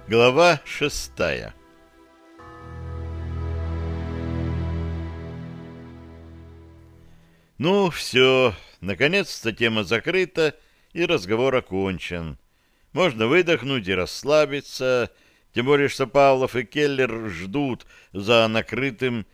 Глава 6. Ну, все, наконец-то тема закрыта и разговор окончен. Можно выдохнуть и расслабиться, тем более, что Павлов и Келлер ждут за накрытым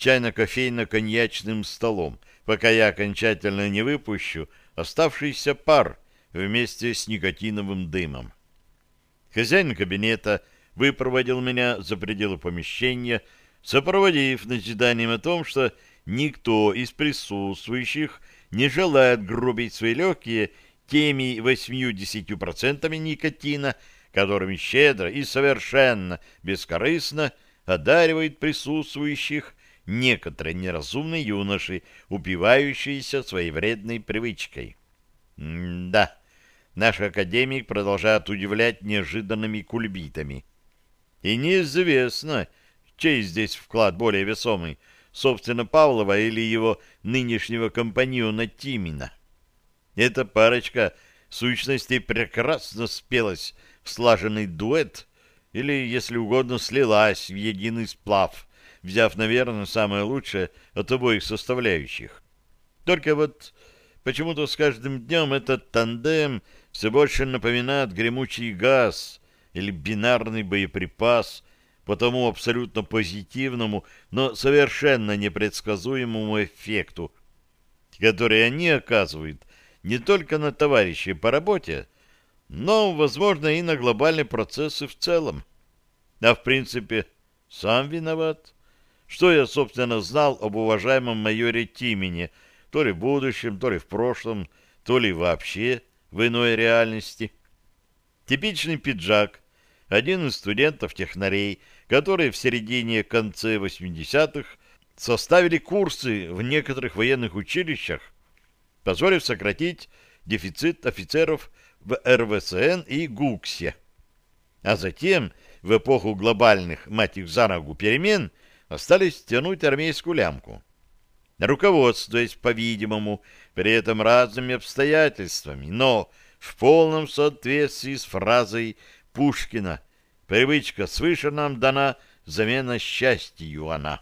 чайно-кофейно-коньячным столом, пока я окончательно не выпущу оставшийся пар вместе с никотиновым дымом. Хозяин кабинета выпроводил меня за пределы помещения, сопроводив назиданием о том, что никто из присутствующих не желает грубить свои легкие теми 80% никотина, которыми щедро и совершенно бескорыстно одаривает присутствующих некоторые неразумные юноши, упивающиеся своей вредной привычкой. Да, наш академик продолжает удивлять неожиданными кульбитами. И неизвестно, чей здесь вклад более весомый, собственно, Павлова или его нынешнего компаньона Тимина. Эта парочка сущностей прекрасно спелась в слаженный дуэт, или, если угодно, слилась в единый сплав, взяв, наверное, самое лучшее от обоих составляющих. Только вот почему-то с каждым днем этот тандем все больше напоминает гремучий газ или бинарный боеприпас по тому абсолютно позитивному, но совершенно непредсказуемому эффекту, который они оказывают не только на товарищей по работе, но, возможно, и на глобальные процессы в целом. А в принципе, сам виноват. Что я, собственно, знал об уважаемом майоре Тимине, то ли в будущем, то ли в прошлом, то ли вообще в иной реальности. Типичный пиджак, один из студентов-технарей, которые в середине-конце 80-х составили курсы в некоторых военных училищах, позволив сократить дефицит офицеров в РВСН и ГУКСе. А затем, в эпоху глобальных, мать их за ногу, перемен, остались тянуть армейскую лямку. Руководствуясь, по-видимому, при этом разными обстоятельствами, но в полном соответствии с фразой Пушкина «Привычка свыше нам дана, замена счастью она».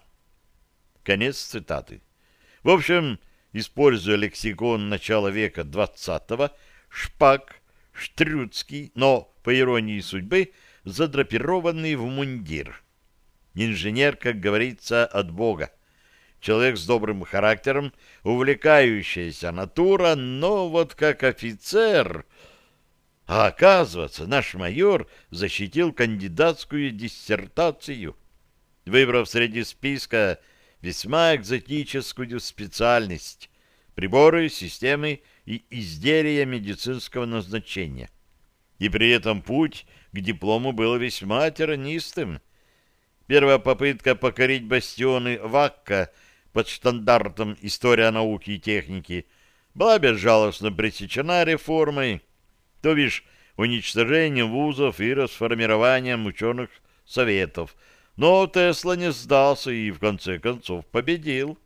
Конец цитаты. В общем, используя лексикон начала века XX, Шпак, Штрюцкий, но, по иронии судьбы, задрапированный в мундир. Инженер, как говорится, от Бога. Человек с добрым характером, увлекающаяся натура, но вот как офицер... А оказывается, наш майор защитил кандидатскую диссертацию, выбрав среди списка весьма экзотическую специальность — приборы, системы и изделия медицинского назначения. И при этом путь к диплому был весьма тернистым. Первая попытка покорить бастионы Вакка под штандартом «История науки и техники» была безжалостно пресечена реформой, то бишь уничтожением вузов и расформированием ученых советов. Но Тесла не сдался и, в конце концов, победил.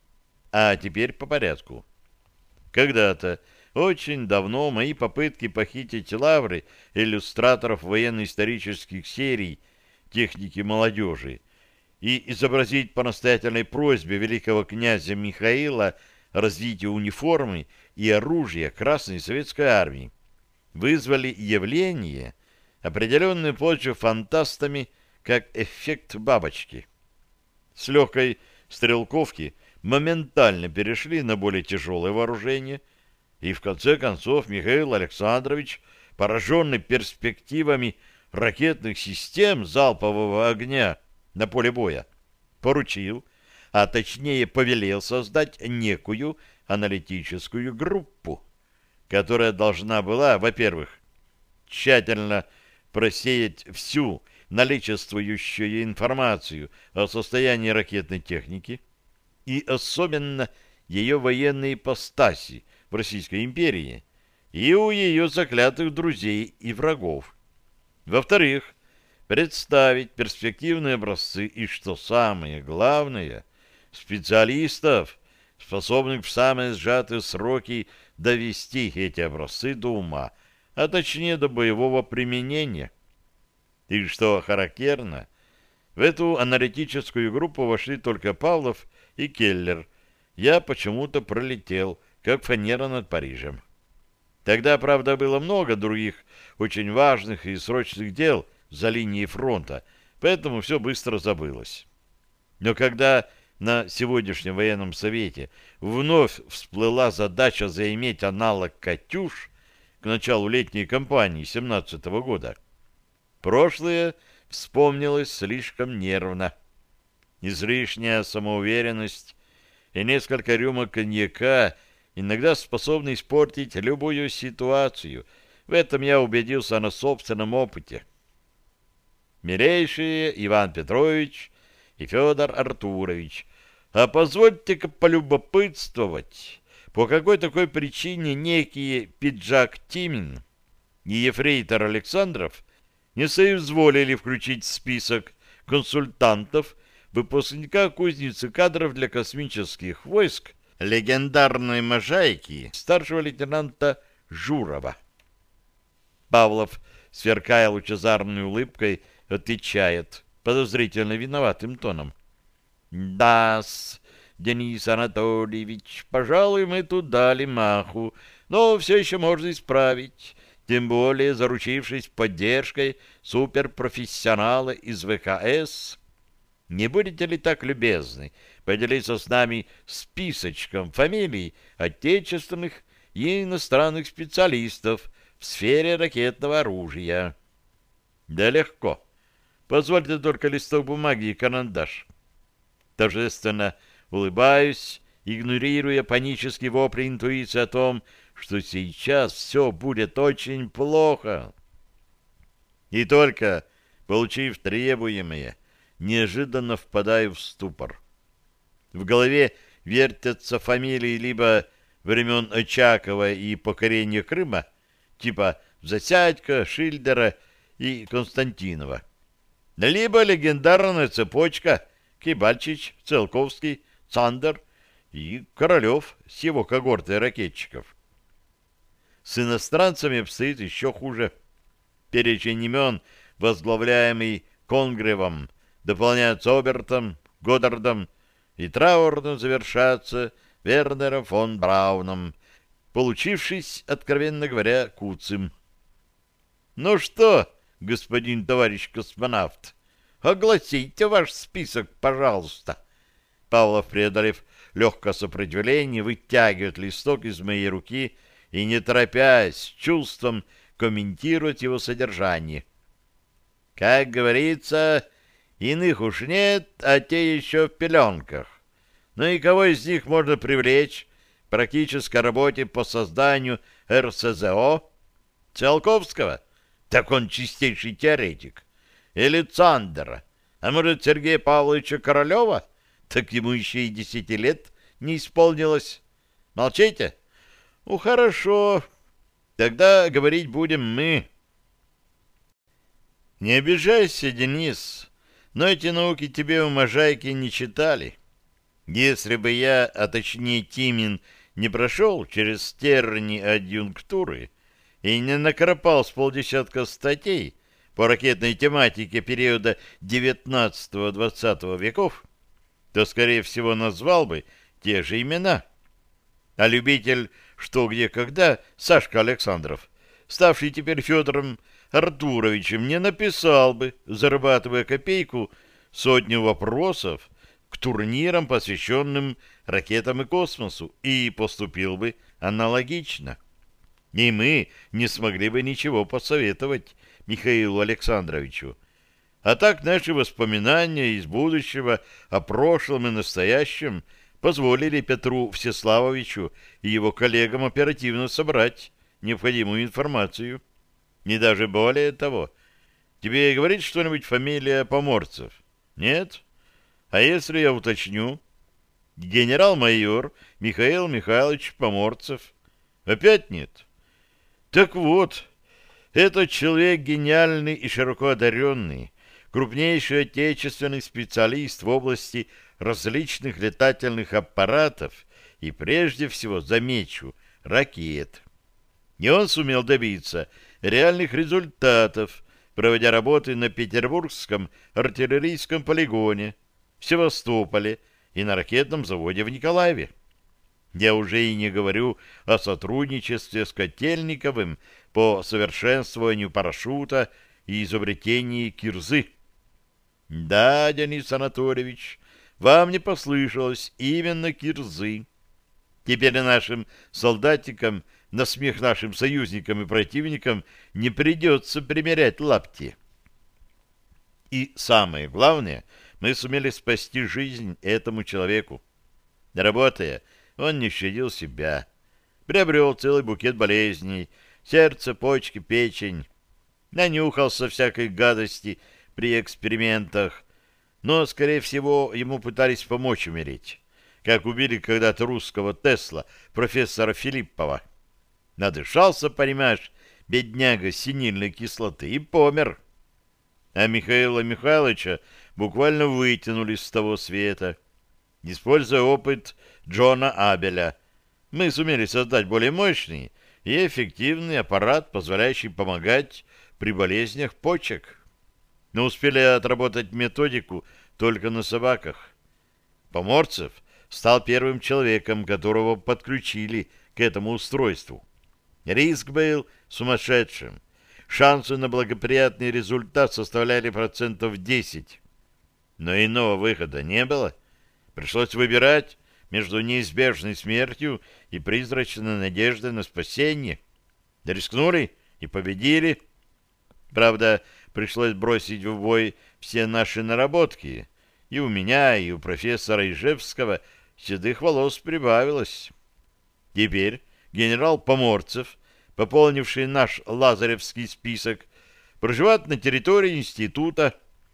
А теперь по порядку. Когда-то, очень давно, мои попытки похитить лавры иллюстраторов военно-исторических серий техники молодежи и изобразить по настоятельной просьбе великого князя Михаила развитие униформы и оружия Красной Советской Армии вызвали явление, определенное позже фантастами как эффект бабочки. С легкой стрелковки моментально перешли на более тяжелое вооружение, и в конце концов Михаил Александрович, пораженный перспективами ракетных систем залпового огня на поле боя, поручил, а точнее повелел создать некую аналитическую группу, которая должна была, во-первых, тщательно просеять всю наличествующую информацию о состоянии ракетной техники и особенно ее военной ипостаси в Российской империи и у ее заклятых друзей и врагов. Во-вторых, представить перспективные образцы и, что самое главное, специалистов, способных в самые сжатые сроки довести эти образцы до ума, а точнее до боевого применения. И что характерно, в эту аналитическую группу вошли только Павлов и Келлер. Я почему-то пролетел, как фанера над Парижем. Тогда, правда, было много других очень важных и срочных дел за линией фронта, поэтому все быстро забылось. Но когда на сегодняшнем военном совете вновь всплыла задача заиметь аналог «Катюш» к началу летней кампании 17-го года, прошлое вспомнилось слишком нервно. Излишняя самоуверенность и несколько рюмок коньяка иногда способны испортить любую ситуацию. В этом я убедился на собственном опыте. Милейшие Иван Петрович и Федор Артурович, а позвольте-ка полюбопытствовать, по какой такой причине некие Пиджак Тимин и ефрейтор Александров не соизволили включить в список консультантов выпускника кузницы кадров для космических войск легендарной можайки старшего лейтенанта Журова. Павлов, сверкая лучезарной улыбкой, отвечает подозрительно виноватым тоном. «Да-с, Денис Анатольевич, пожалуй, мы тут дали маху, но все еще можно исправить, тем более заручившись поддержкой суперпрофессионала из ВКС. Не будете ли так любезны поделиться с нами списочком фамилий отечественных и иностранных специалистов в сфере ракетного оружия?» «Да легко. Позвольте только листок бумаги и карандаш». Торжественно улыбаюсь, игнорируя панический вопль интуиции о том, что сейчас все будет очень плохо. И только, получив требуемое, неожиданно впадаю в ступор. В голове вертятся фамилии либо времен Очакова и покорения Крыма, типа Засядько, Шильдера и Константинова, либо легендарная цепочка Кибальчич, Циолковский, Цандер и Королев с его когортой ракетчиков. С иностранцами обстоит еще хуже. Перечень имен, возглавляемый Конгревом, дополняется Обертом, Годдардом и траурно завершаться Вернером фон Брауном, получившись, откровенно говоря, куцым. «Ну что, господин товарищ космонавт, огласите ваш список, пожалуйста». Павлов, преодолев легкое сопротивление, вытягивает листок из моей руки и, не торопясь, с чувством комментирует его содержание. «Как говорится, иных уж нет, а те еще в пеленках. Ну и кого из них можно привлечь к практической работе по созданию РСЗО? Циолковского? Так он чистейший теоретик. Или Цандера? А может, Сергея Павловича Королева? Так ему еще и 10 лет не исполнилось. Молчите? Ну, хорошо. Тогда говорить будем мы. Не обижайся, Денис, но эти науки тебе у можайки не читали. Если бы я, а точнее Тимин, не прошел через терни адъюнктуры и не накропал с полдесятка статей по ракетной тематике периода XIX-XX веков, то, скорее всего, назвал бы те же имена. А любитель «Что, где, когда» Сашка Александров, ставший теперь Федором Артуровичем, не написал бы, зарабатывая копейку, сотню вопросов к турнирам, посвященным ракетам и космосу, и поступил бы аналогично. И мы не смогли бы ничего посоветовать Михаилу Александровичу. А так наши воспоминания из будущего о прошлом и настоящем позволили Петру Всеславовичу и его коллегам оперативно собрать необходимую информацию. И даже более того, тебе говорит что-нибудь фамилия Поморцев? Нет? А если я уточню? Генерал-майор Михаил Михайлович Поморцев. Опять нет? Так вот, этот человек гениальный и широко одаренный, крупнейший отечественный специалист в области различных летательных аппаратов и, прежде всего, замечу, ракет. И он сумел добиться реальных результатов проводя работы на Петербургском артиллерийском полигоне, в Севастополе и на ракетном заводе в Николаеве. Я уже и не говорю о сотрудничестве с Котельниковым по совершенствованию парашюта и изобретении кирзы. Да, Денис Анатольевич, вам не послышалось, именно кирзы. Теперь нашим солдатикам, на смех нашим союзникам и противникам, не придется примерять лапти. И самое главное, мы сумели спасти жизнь этому человеку. Работая, он не щадил себя. Приобрел целый букет болезней: сердце, почки, печень. Нанюхался всякой гадости при экспериментах. Но, скорее всего, ему пытались помочь умереть, как убили когда-то русского Тесла, профессора Филиппова. Надышался, понимаешь, бедняга синильной кислоты и помер. А Михаила Михайловича буквально вытянули с того света. Используя опыт Джона Абеля, мы сумели создать более мощный и эффективный аппарат, позволяющий помогать при болезнях почек. Но успели отработать методику только на собаках. Поморцев стал первым человеком, которого подключили к этому устройству. Риск был сумасшедшим. Шансы на благоприятный результат составляли 10%. Но иного выхода не было. Пришлось выбирать между неизбежной смертью и призрачной надеждой на спасение. Рискнули и победили. Правда, пришлось бросить в бой все наши наработки. И у меня, и у профессора Ижевского седых волос прибавилось. Теперь генерал Поморцев, пополнивший наш лазаревский список, проживает на территории института,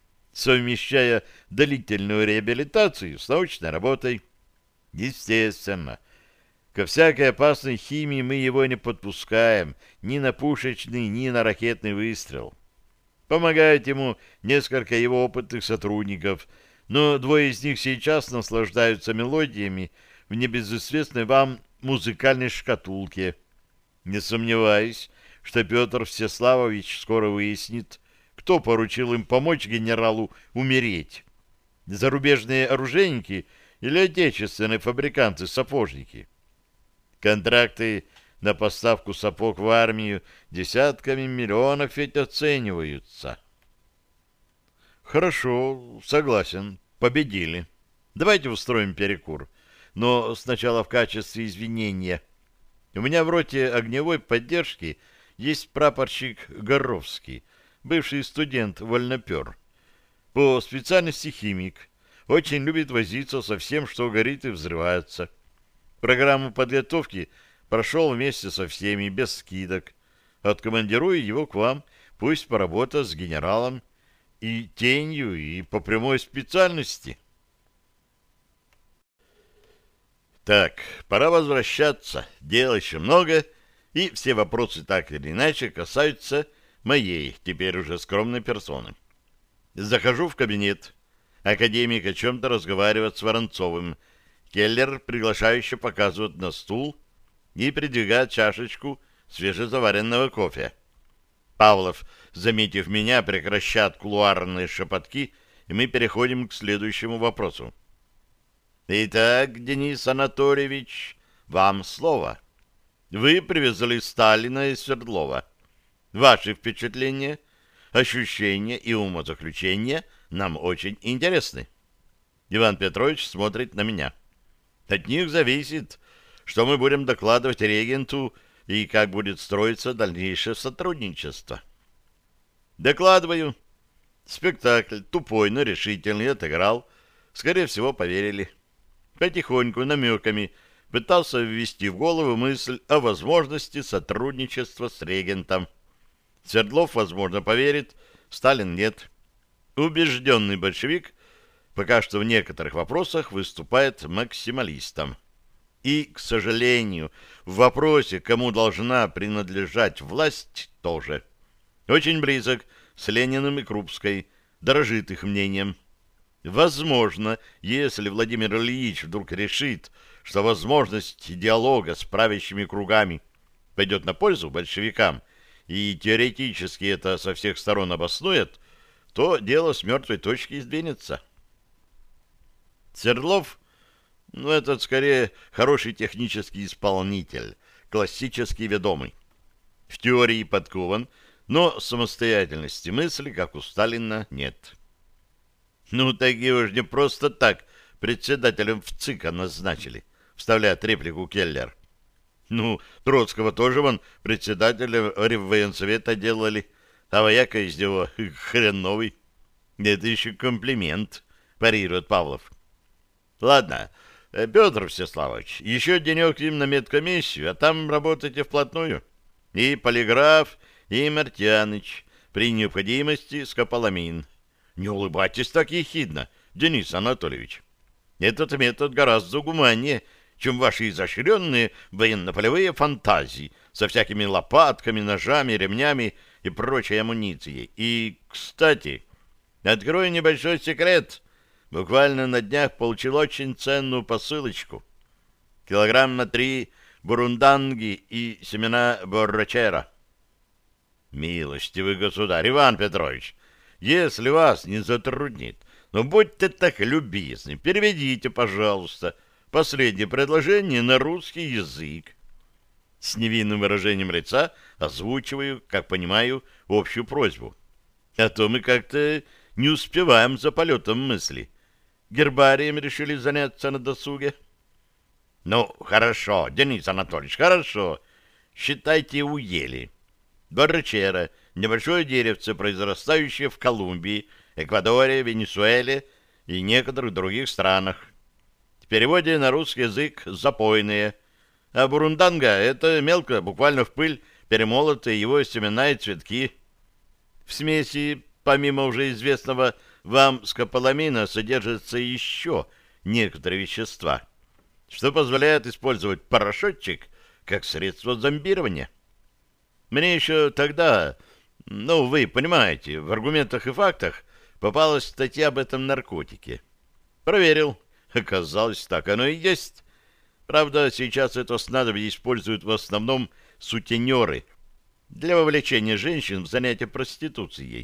совмещая длительную реабилитацию с научной работой. Естественно, ко всякой опасной химии мы его не подпускаем ни на пушечный, ни на ракетный выстрел. Помогают ему несколько его опытных сотрудников, но двое из них сейчас наслаждаются мелодиями в небезызвестной вам музыкальной шкатулке. Не сомневаюсь, что Петр Всеславович скоро выяснит, кто поручил им помочь генералу умереть. Зарубежные оружейники или отечественные фабриканты-сапожники. Контракты на поставку сапог в армию десятками миллионов ведь оцениваются. Хорошо, согласен, победили. Давайте устроим перекур. Но сначала в качестве извинения. У меня в роте огневой поддержки есть прапорщик Горовский, бывший студент-вольнопер. По специальности химик. Очень любит возиться со всем, что горит и взрывается. Программу подготовки прошел вместе со всеми, без скидок. Откомандирую его к вам, пусть поработает с генералом и тенью, и по прямой специальности. Так, пора возвращаться. Дел еще много, и все вопросы так или иначе касаются моей, теперь уже скромной персоны. Захожу в кабинет. Академик о чем-то разговаривает с Воронцовым. Келлер приглашающе показывает на стул и придвигает чашечку свежезаваренного кофе. Павлов, заметив меня, прекращает кулуарные шепотки, и мы переходим к следующему вопросу. Итак, Денис Анатольевич, вам слово. Вы привезли Сталина из Свердлова. Ваши впечатления, ощущения и умозаключения нам очень интересны. Иван Петрович смотрит на меня. От них зависит, что мы будем докладывать регенту и как будет строиться дальнейшее сотрудничество. Докладываю. Спектакль тупой, но решительный отыграл. Скорее всего, поверили. Потихоньку, намеками, пытался ввести в голову мысль о возможности сотрудничества с регентом. Свердлов, возможно, поверит, Сталин нет. Убежденный большевик пока что в некоторых вопросах выступает максималистом. И, к сожалению, в вопросе, кому должна принадлежать власть, тоже. Очень близок с Лениным и Крупской, дорожит их мнением. Возможно, если Владимир Ильич вдруг решит, что возможность диалога с правящими кругами пойдет на пользу большевикам, и теоретически это со всех сторон обоснует, то дело с мертвой точки сдвинется. Свердлов, ну, этот скорее хороший технический исполнитель, классический ведомый. В теории подкован, но самостоятельности мысли, как у Сталина, нет. Ну, так его же не просто так председателем в ЦИКа назначили, вставляет реплику Келлер. Ну, Троцкого тоже вон председателем Реввоенсовета делали, а вояка из него хреновый. Это еще комплимент, парирует Павлов. Ладно, Петр Всеславович, еще денек им на медкомиссию, а там работайте вплотную. И полиграф, и Мартьяныч, при необходимости скополамин. Не улыбайтесь так ехидно, Денис Анатольевич. Этот метод гораздо гуманнее, чем ваши изощренные военно-полевые фантазии со всякими лопатками, ножами, ремнями и прочей амуницией. И, кстати, открою небольшой секрет. Буквально на днях получил очень ценную посылочку. Килограмм на 3 бурунданги и семена боррачера. Милостивый государь Иван Петрович, если вас не затруднит, но будьте так любезны, переведите, пожалуйста, последнее предложение на русский язык. С невинным выражением лица озвучиваю, как понимаю, общую просьбу. А то мы как-то не успеваем за полетом мысли. Гербарием решили заняться на досуге. Ну, хорошо, Денис Анатольевич, хорошо. Считайте, уели. Боррачера, небольшое деревце, произрастающее в Колумбии, Эквадоре, Венесуэле и некоторых других странах. В переводе на русский язык запойные. А бурунданга — это мелко, буквально в пыль, перемолотые его семена и цветки. В смеси, помимо уже известного вам скополамина, содержатся еще некоторые вещества, что позволяет использовать порошочек как средство зомбирования. Мне еще тогда, ну, вы понимаете, в аргументах и фактах попалась статья об этом наркотике. Проверил. Оказалось, так оно и есть. Правда, сейчас это снадобье используют в основном сутенеры для вовлечения женщин в занятия проституцией.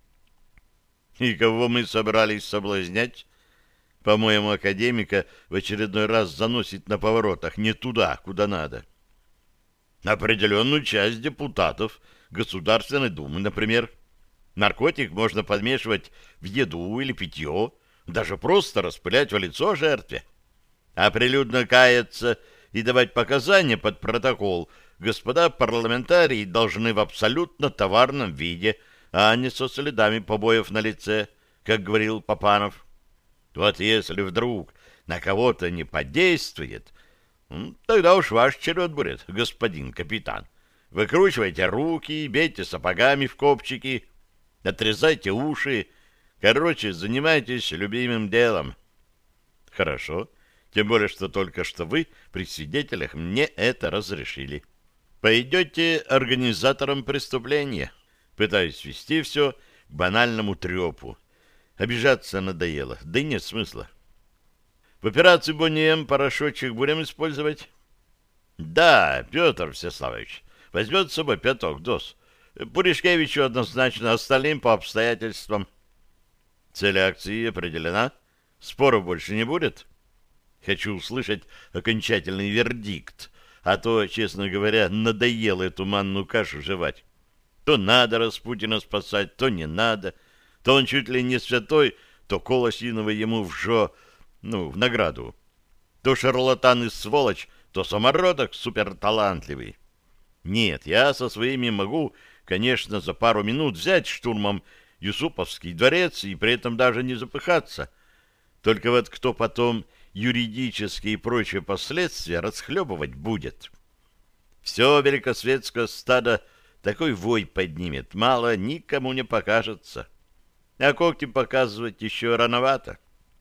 И кого мы собрались соблазнять? По-моему, академика в очередной раз заносит на поворотах не туда, куда надо. Определенную часть депутатов Государственной Думы, например. Наркотик можно подмешивать в еду или питье, даже просто распылять в лицо жертве. А прилюдно каяться и давать показания под протокол господа парламентарии должны в абсолютно товарном виде, а не со следами побоев на лице, как говорил Папанов. Вот если вдруг на кого-то не подействует, тогда уж ваш черед будет, господин капитан. Выкручивайте руки, бейте сапогами в копчики, отрезайте уши. Короче, занимайтесь любимым делом. Хорошо, тем более, что только что вы при свидетелях мне это разрешили. Пойдете организатором преступления. Пытаюсь свести все к банальному трепу. Обижаться надоело, да и нет смысла. В операции Бонни-М порошочек будем использовать? Да, Петр Всеславович, возьмет с собой 5 доз. Пуришкевичу однозначно, остальным по обстоятельствам. Цель акции определена. Споров больше не будет. Хочу услышать окончательный вердикт, а то, честно говоря, надоело эту манную кашу жевать. То надо Распутина спасать, то не надо. То он чуть ли не святой, то кол осиновый ему в награду. То шарлатан и сволочь, то самородок суперталантливый. Нет, я со своими могу, конечно, за пару минут взять штурмом Юсуповский дворец и при этом даже не запыхаться. Только вот кто потом юридические и прочие последствия расхлебывать будет? Все великосветское стадо такой вой поднимет, мало никому не покажется. А когти показывать еще рановато.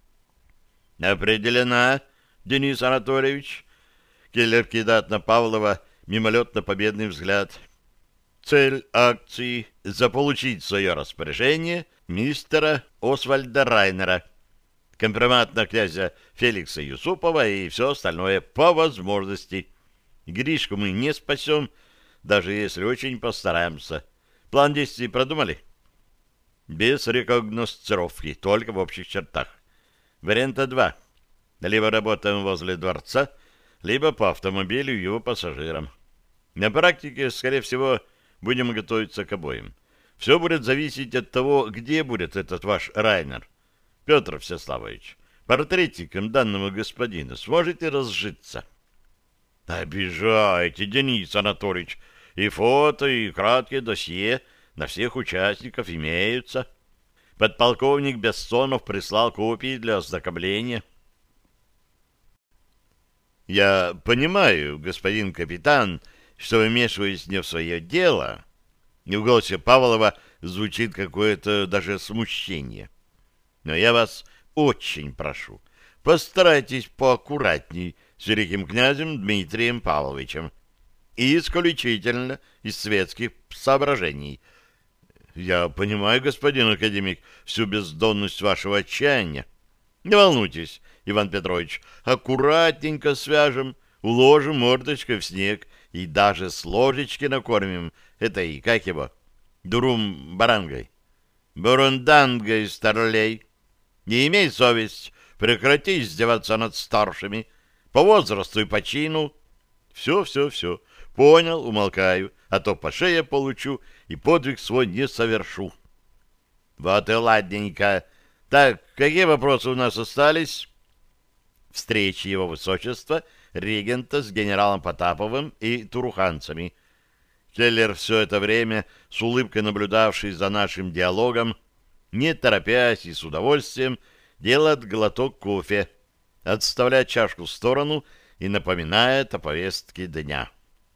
Определена, Денис Анатольевич. Келлер кидает на Павлова мимолетно победный взгляд. Цель акции — заполучить в свое распоряжение мистера Освальда Райнера, компромат на князя Феликса Юсупова и все остальное по возможности. Гришку мы не спасем, даже если очень постараемся. План действий продумали? Без рекогносцировки, только в общих чертах. Варианта 2. Либо работаем возле дворца, либо по автомобилю его пассажирам. На практике, скорее всего, будем готовиться к обоим. Все будет зависеть от того, где будет этот ваш Райнер. Петр Всеславович, портретиком данного господина сможете разжиться? Обижаете, Денис Анатольевич. И фото, и краткие досье на всех участников имеются. Подполковник Бессонов прислал копии для ознакомления. Я понимаю, господин капитан, что вмешиваясь не в свое дело, и в голосе Павлова звучит какое-то даже смущение. Но я вас очень прошу, постарайтесь поаккуратней с великим князем Дмитрием Павловичем. И исключительно из светских соображений. Я понимаю, господин академик, всю бездонность вашего отчаяния. Не волнуйтесь, Иван Петрович, аккуратненько свяжем, уложим мордочкой в снег и даже с ложечки накормим этой, как его, дурум-барангой. Бурундангой, старлей. Не имей совесть, прекрати издеваться над старшими. По возрасту и по чину. Все. Понял, умолкаю, а то по шее получу и подвиг свой не совершу. Вот и ладненько. Так, какие вопросы у нас остались? Встречи его высочества, регента с генералом Потаповым и туруханцами. Келлер все это время, с улыбкой наблюдавший за нашим диалогом, не торопясь и с удовольствием, делает глоток кофе, отставляет чашку в сторону и напоминает о повестке дня.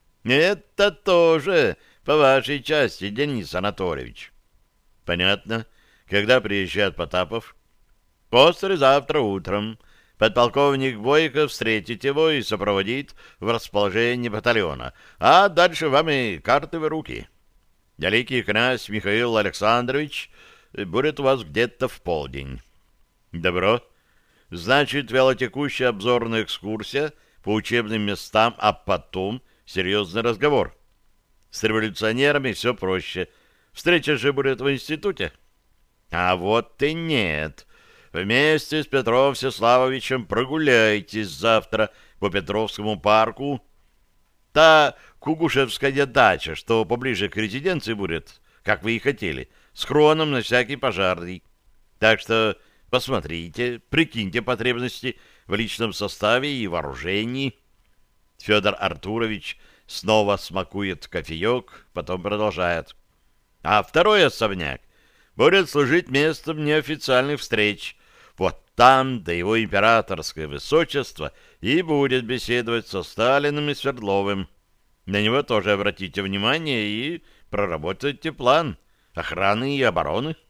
Это тоже по вашей части, Денис Анатольевич. Понятно. Когда приезжает Потапов? Послезавтра утром. Подполковник Бойко встретит его и сопроводит в расположение батальона. А дальше вам и карты в руки. Великий князь Михаил Александрович будет у вас где-то в полдень. Добро. Значит, вялотекущая обзорная экскурсия по учебным местам, а потом серьезный разговор. С революционерами все проще. Встреча же будет в институте. А вот и нет. Вместе с Петром Всеславовичем прогуляйтесь завтра по Петровскому парку. Та Кугушевская дача, что поближе к резиденции будет, как вы и хотели, с хроном на всякий пожарный. Так что посмотрите, прикиньте потребности в личном составе и вооружении. Федор Артурович снова смакует кофеек, потом продолжает. А второй особняк будет служить местом неофициальных встреч. Вот там, да его императорское высочество и будет беседовать со Сталиным и Свердловым. На него тоже обратите внимание и проработайте план охраны и обороны.